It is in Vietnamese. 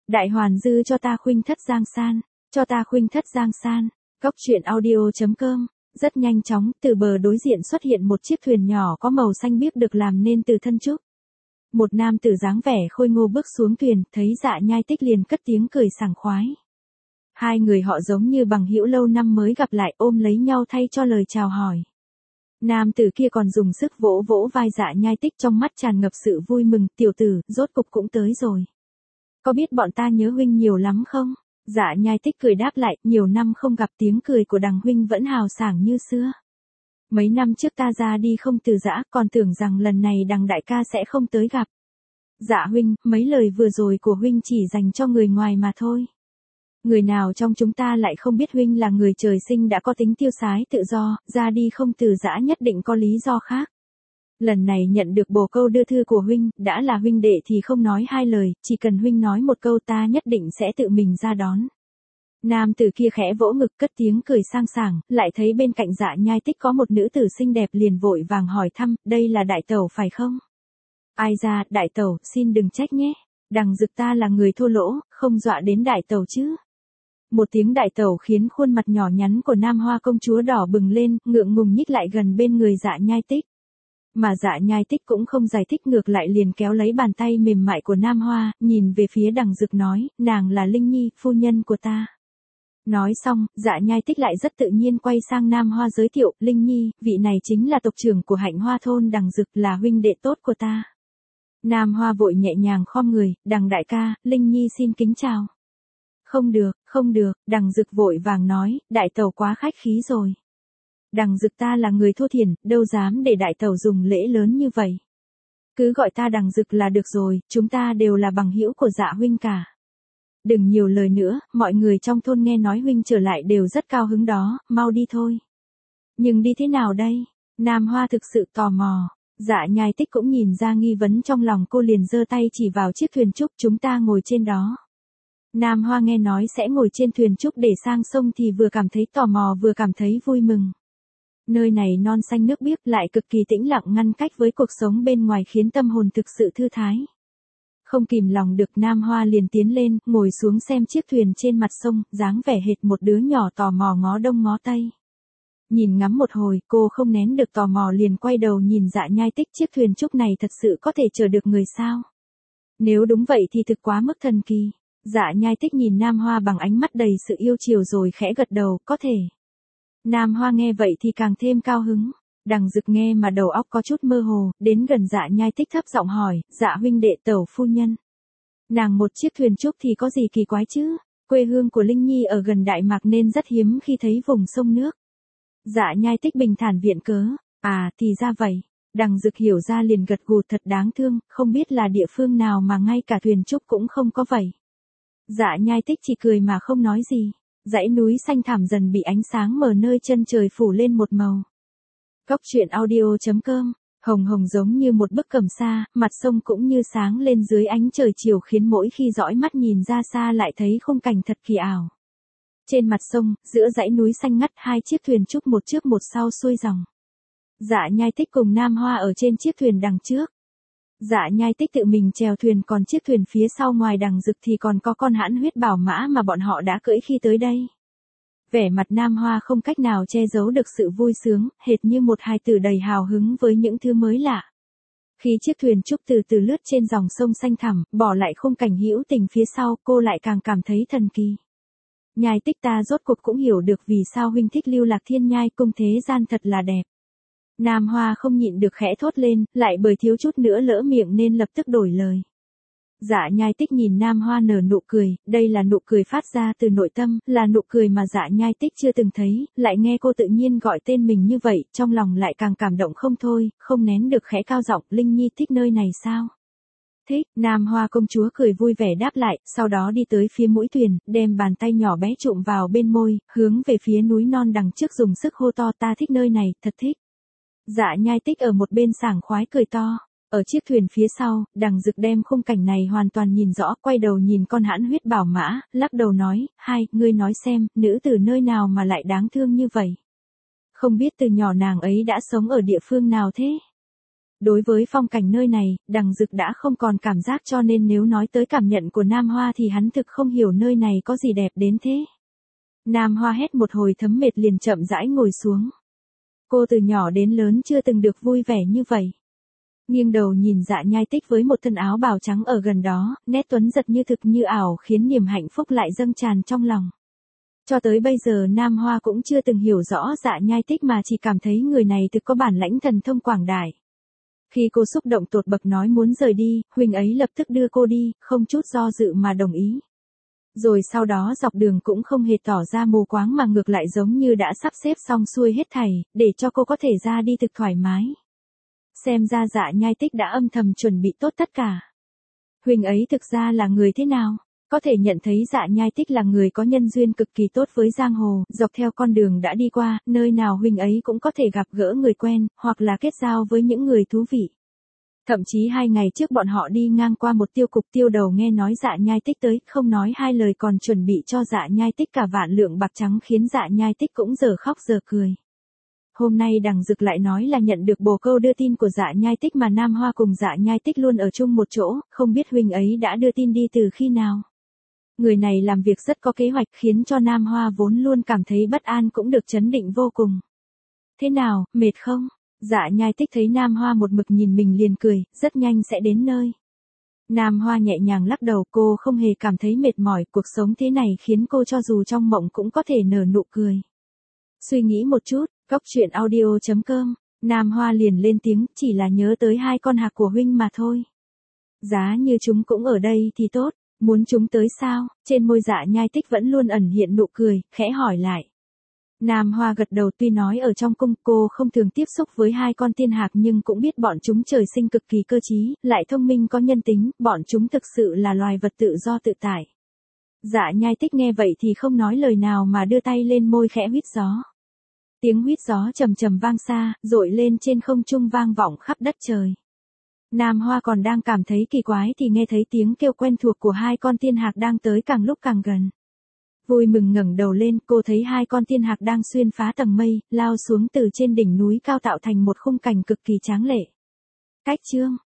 Đại hoàn dư cho ta khuynh thất giang san, cho ta khuynh thất giang san. Góc truyện audio.com. Rất nhanh chóng, từ bờ đối diện xuất hiện một chiếc thuyền nhỏ có màu xanh biếc được làm nên từ thân trúc. Một nam tử dáng vẻ khôi ngô bước xuống thuyền, thấy Dạ Nhai Tích liền cất tiếng cười sảng khoái. Hai người họ giống như bằng hữu lâu năm mới gặp lại, ôm lấy nhau thay cho lời chào hỏi. Nam tử kia còn dùng sức vỗ vỗ vai Dạ Nhai Tích, trong mắt tràn ngập sự vui mừng. Tiểu tử, rốt cục cũng tới rồi. Có biết bọn ta nhớ huynh nhiều lắm không? Dạ Nhai Tích cười đáp lại, nhiều năm không gặp, tiếng cười của đằng huynh vẫn hào sảng như xưa. Mấy năm trước ta ra đi không từ giã, còn tưởng rằng lần này đằng đại ca sẽ không tới gặp. Dạ huynh, mấy lời vừa rồi của huynh chỉ dành cho người ngoài mà thôi. Người nào trong chúng ta lại không biết huynh là người trời sinh đã có tính tiêu sái tự do, ra đi không từ giã nhất định có lý do khác. Lần này nhận được bồ câu đưa thư của huynh, đã là huynh đệ thì không nói hai lời, chỉ cần huynh nói một câu ta nhất định sẽ tự mình ra đón. Nam tử kia khẽ vỗ ngực cất tiếng cười sang sảng, lại thấy bên cạnh Dạ Nhai Tích có một nữ tử xinh đẹp liền vội vàng hỏi thăm, đây là đại tẩu phải không? Ai ra, đại tẩu, xin đừng trách nhé. Đằng Dực ta là người thô lỗ, không dọa đến đại tẩu chứ. Một tiếng đại tẩu khiến khuôn mặt nhỏ nhắn của Nam Hoa công chúa đỏ bừng lên, ngượng ngùng nhích lại gần bên người Dạ Nhai Tích. Mà Dạ Nhai Tích cũng không giải thích, ngược lại liền kéo lấy bàn tay mềm mại của Nam Hoa, nhìn về phía đằng Dực nói, nàng là Linh Nhi, phu nhân của ta. Nói xong, Dạ Nhai Tích lại rất tự nhiên quay sang Nam Hoa giới thiệu, Linh Nhi, vị này chính là tộc trưởng của Hạnh Hoa thôn đằng Dực, là huynh đệ tốt của ta. Nam Hoa vội nhẹ nhàng khom người, đằng đại ca, Linh Nhi xin kính chào. Không được, đằng Dực vội vàng nói, đại tẩu quá khách khí rồi. Đằng Dực ta là người thô thiển, đâu dám để đại tẩu dùng lễ lớn như vậy. Cứ gọi ta đằng Dực là được rồi, chúng ta đều là bằng hữu của Dạ huynh cả. Đừng nhiều lời nữa, mọi người trong thôn nghe nói huynh trở lại đều rất cao hứng đó, mau đi thôi. Nhưng đi thế nào đây? Nam Hoa thực sự tò mò. Dạ Nhai Tích cũng nhìn ra nghi vấn trong lòng cô liền giơ tay chỉ vào chiếc thuyền trúc, chúng ta ngồi trên đó. Nam Hoa nghe nói sẽ ngồi trên thuyền trúc để sang sông thì vừa cảm thấy tò mò vừa cảm thấy vui mừng. Nơi này non xanh nước biếc lại cực kỳ tĩnh lặng, ngăn cách với cuộc sống bên ngoài khiến tâm hồn thực sự thư thái. Không kìm lòng được, Nam Hoa liền tiến lên, ngồi xuống xem chiếc thuyền trên mặt sông, dáng vẻ hệt một đứa nhỏ tò mò ngó đông ngó tây. Nhìn ngắm một hồi, cô không nén được tò mò liền quay đầu nhìn Dạ Nhai Tích, chiếc thuyền trúc này thật sự có thể chở được người sao? Nếu đúng vậy thì thực quá mức thần kỳ. Dạ Nhai Tích nhìn Nam Hoa bằng ánh mắt đầy sự yêu chiều rồi khẽ gật đầu, có thể. Nam Hoa nghe vậy thì càng thêm cao hứng. Đằng Dực nghe mà đầu óc có chút mơ hồ, đến gần Dạ Nhai Tích thấp giọng hỏi, Dạ huynh đệ tẩu phu nhân. Nàng một chiếc thuyền trúc thì có gì kỳ quái chứ? Quê hương của Linh Nhi ở gần Đại Mạc nên rất hiếm khi thấy vùng sông nước. Dạ Nhai Tích bình thản viện cớ, à thì ra vậy. Đằng Dực hiểu ra liền gật gù, thật đáng thương, không biết là địa phương nào mà ngay cả thuyền trúc cũng không có vậy. Dạ Nhai Tích chỉ cười mà không nói gì. Dãy núi xanh thẳm dần bị ánh sáng mờ nơi chân trời phủ lên một màu. Góc truyện audio.com. Hồng hồng giống như một bức cẩm sa, mặt sông cũng như sáng lên dưới ánh trời chiều khiến mỗi khi dõi mắt nhìn ra xa lại thấy khung cảnh thật kỳ ảo. Trên mặt sông, giữa dãy núi xanh ngắt, hai chiếc thuyền trúc một trước một sau xuôi dòng. Dạ Nhai Tích cùng Nam Hoa ở trên chiếc thuyền đằng trước. Dạ Nhai Tích tự mình chèo thuyền, còn chiếc thuyền phía sau ngoài đằng Dực thì còn có con hãn huyết bảo mã mà bọn họ đã cưỡi khi tới đây. Vẻ mặt Nam Hoa không cách nào che giấu được sự vui sướng, hệt như một hài tử đầy hào hứng với những thứ mới lạ. Khi chiếc thuyền trúc từ từ lướt trên dòng sông xanh thẳm, bỏ lại khung cảnh hữu tình phía sau, cô lại càng cảm thấy thần kỳ. Nhai Tích ta rốt cuộc cũng hiểu được vì sao huynh thích Lưu Lạc Thiên Nhai cung, thế gian thật là đẹp. Nam Hoa không nhịn được khẽ thốt lên, lại bởi thiếu chút nữa lỡ miệng nên lập tức đổi lời. Dạ Nhai Tích nhìn Nam Hoa nở nụ cười, đây là nụ cười phát ra từ nội tâm, là nụ cười mà Dạ Nhai Tích chưa từng thấy, lại nghe cô tự nhiên gọi tên mình như vậy, trong lòng lại càng cảm động không thôi, không nén được khẽ cao giọng, Linh Nhi thích nơi này sao? Thích, Nam Hoa công chúa cười vui vẻ đáp lại, sau đó đi tới phía mũi thuyền, đem bàn tay nhỏ bé trụm vào bên môi, hướng về phía núi non đằng trước dùng sức hô to, ta thích nơi này, thật thích. Dạ Nhai Tích ở một bên sảng khoái cười to. Ở chiếc thuyền phía sau, đằng Dực đem khung cảnh này hoàn toàn nhìn rõ, quay đầu nhìn con hãn huyết bảo mã, lắc đầu nói, hai, ngươi nói xem, nữ từ nơi nào mà lại đáng thương như vậy. Không biết từ nhỏ nàng ấy đã sống ở địa phương nào thế? Đối với phong cảnh nơi này, Đằng Dực đã không còn cảm giác, cho nên nếu nói tới cảm nhận của Nam Hoa thì hắn thực không hiểu nơi này có gì đẹp đến thế. Nam Hoa hét một hồi thấm mệt liền chậm rãi ngồi xuống. Cô từ nhỏ đến lớn chưa từng được vui vẻ như vậy. Nghiêng đầu nhìn Dạ Nhai Tích với một thân áo bào trắng ở gần đó, nét tuấn giật như thực như ảo khiến niềm hạnh phúc lại dâng tràn trong lòng. Cho tới bây giờ Nam Hoa cũng chưa từng hiểu rõ Dạ Nhai Tích mà chỉ cảm thấy người này thực có bản lãnh thần thông quảng đại. Khi cô xúc động tột bậc nói muốn rời đi, huynh ấy lập tức đưa cô đi, không chút do dự mà đồng ý. Rồi sau đó dọc đường cũng không hề tỏ ra mù quáng mà ngược lại giống như đã sắp xếp xong xuôi hết thảy, để cho cô có thể ra đi thực thoải mái. Xem ra Dạ Nhai Tích đã âm thầm chuẩn bị tốt tất cả. Huynh ấy thực ra là người thế nào? Có thể nhận thấy Dạ Nhai Tích là người có nhân duyên cực kỳ tốt với giang hồ, dọc theo con đường đã đi qua, nơi nào huynh ấy cũng có thể gặp gỡ người quen, hoặc là kết giao với những người thú vị. Thậm chí 2 ngày trước bọn họ đi ngang qua một tiêu cục, tiêu đầu nghe nói Dạ Nhai Tích tới, không nói 2 lời còn chuẩn bị cho Dạ Nhai Tích cả vạn lượng bạc trắng, khiến Dạ Nhai Tích cũng giờ khóc giờ cười. Hôm nay Đằng Dực lại nói là nhận được bồ câu đưa tin của Dạ Nhai Tích mà Nam Hoa cùng Dạ Nhai Tích luôn ở chung một chỗ, không biết huynh ấy đã đưa tin đi từ khi nào. Người này làm việc rất có kế hoạch, khiến cho Nam Hoa vốn luôn cảm thấy bất an cũng được trấn định vô cùng. Thế nào, mệt không? Dạ Nhai Tích thấy Nam Hoa một mực nhìn mình liền cười, rất nhanh sẽ đến nơi. Nam Hoa nhẹ nhàng lắc đầu, cô không hề cảm thấy mệt mỏi, cuộc sống thế này khiến cô cho dù trong mộng cũng có thể nở nụ cười. Suy nghĩ một chút, góc truyện audio.com, Nam Hoa liền lên tiếng, chỉ là nhớ tới 2 con hạc của huynh mà thôi. Giá như chúng cũng ở đây thì tốt, muốn chúng tới sao? Trên môi Dạ Nhai Tích vẫn luôn ẩn hiện nụ cười, khẽ hỏi lại. Nam Hoa gật đầu, tuy nói ở trong cung cô không thường tiếp xúc với 2 con tiên hạc nhưng cũng biết bọn chúng trời sinh cực kỳ cơ trí, lại thông minh có nhân tính, bọn chúng thực sự là loài vật tự do tự tại. Dạ Nhai Tích nghe vậy thì không nói lời nào mà đưa tay lên môi khẽ huýt gió. Tiếng huýt gió trầm trầm vang xa, dội lên trên không trung vang vọng khắp đất trời. Nam Hoa còn đang cảm thấy kỳ quái thì nghe thấy tiếng kêu quen thuộc của 2 con tiên hạc đang tới càng lúc càng gần. Vui mừng ngẩng đầu lên, cô thấy 2 con tiên hạc đang xuyên phá tầng mây, lao xuống từ trên đỉnh núi cao tạo thành một khung cảnh cực kỳ tráng lệ. Cách chương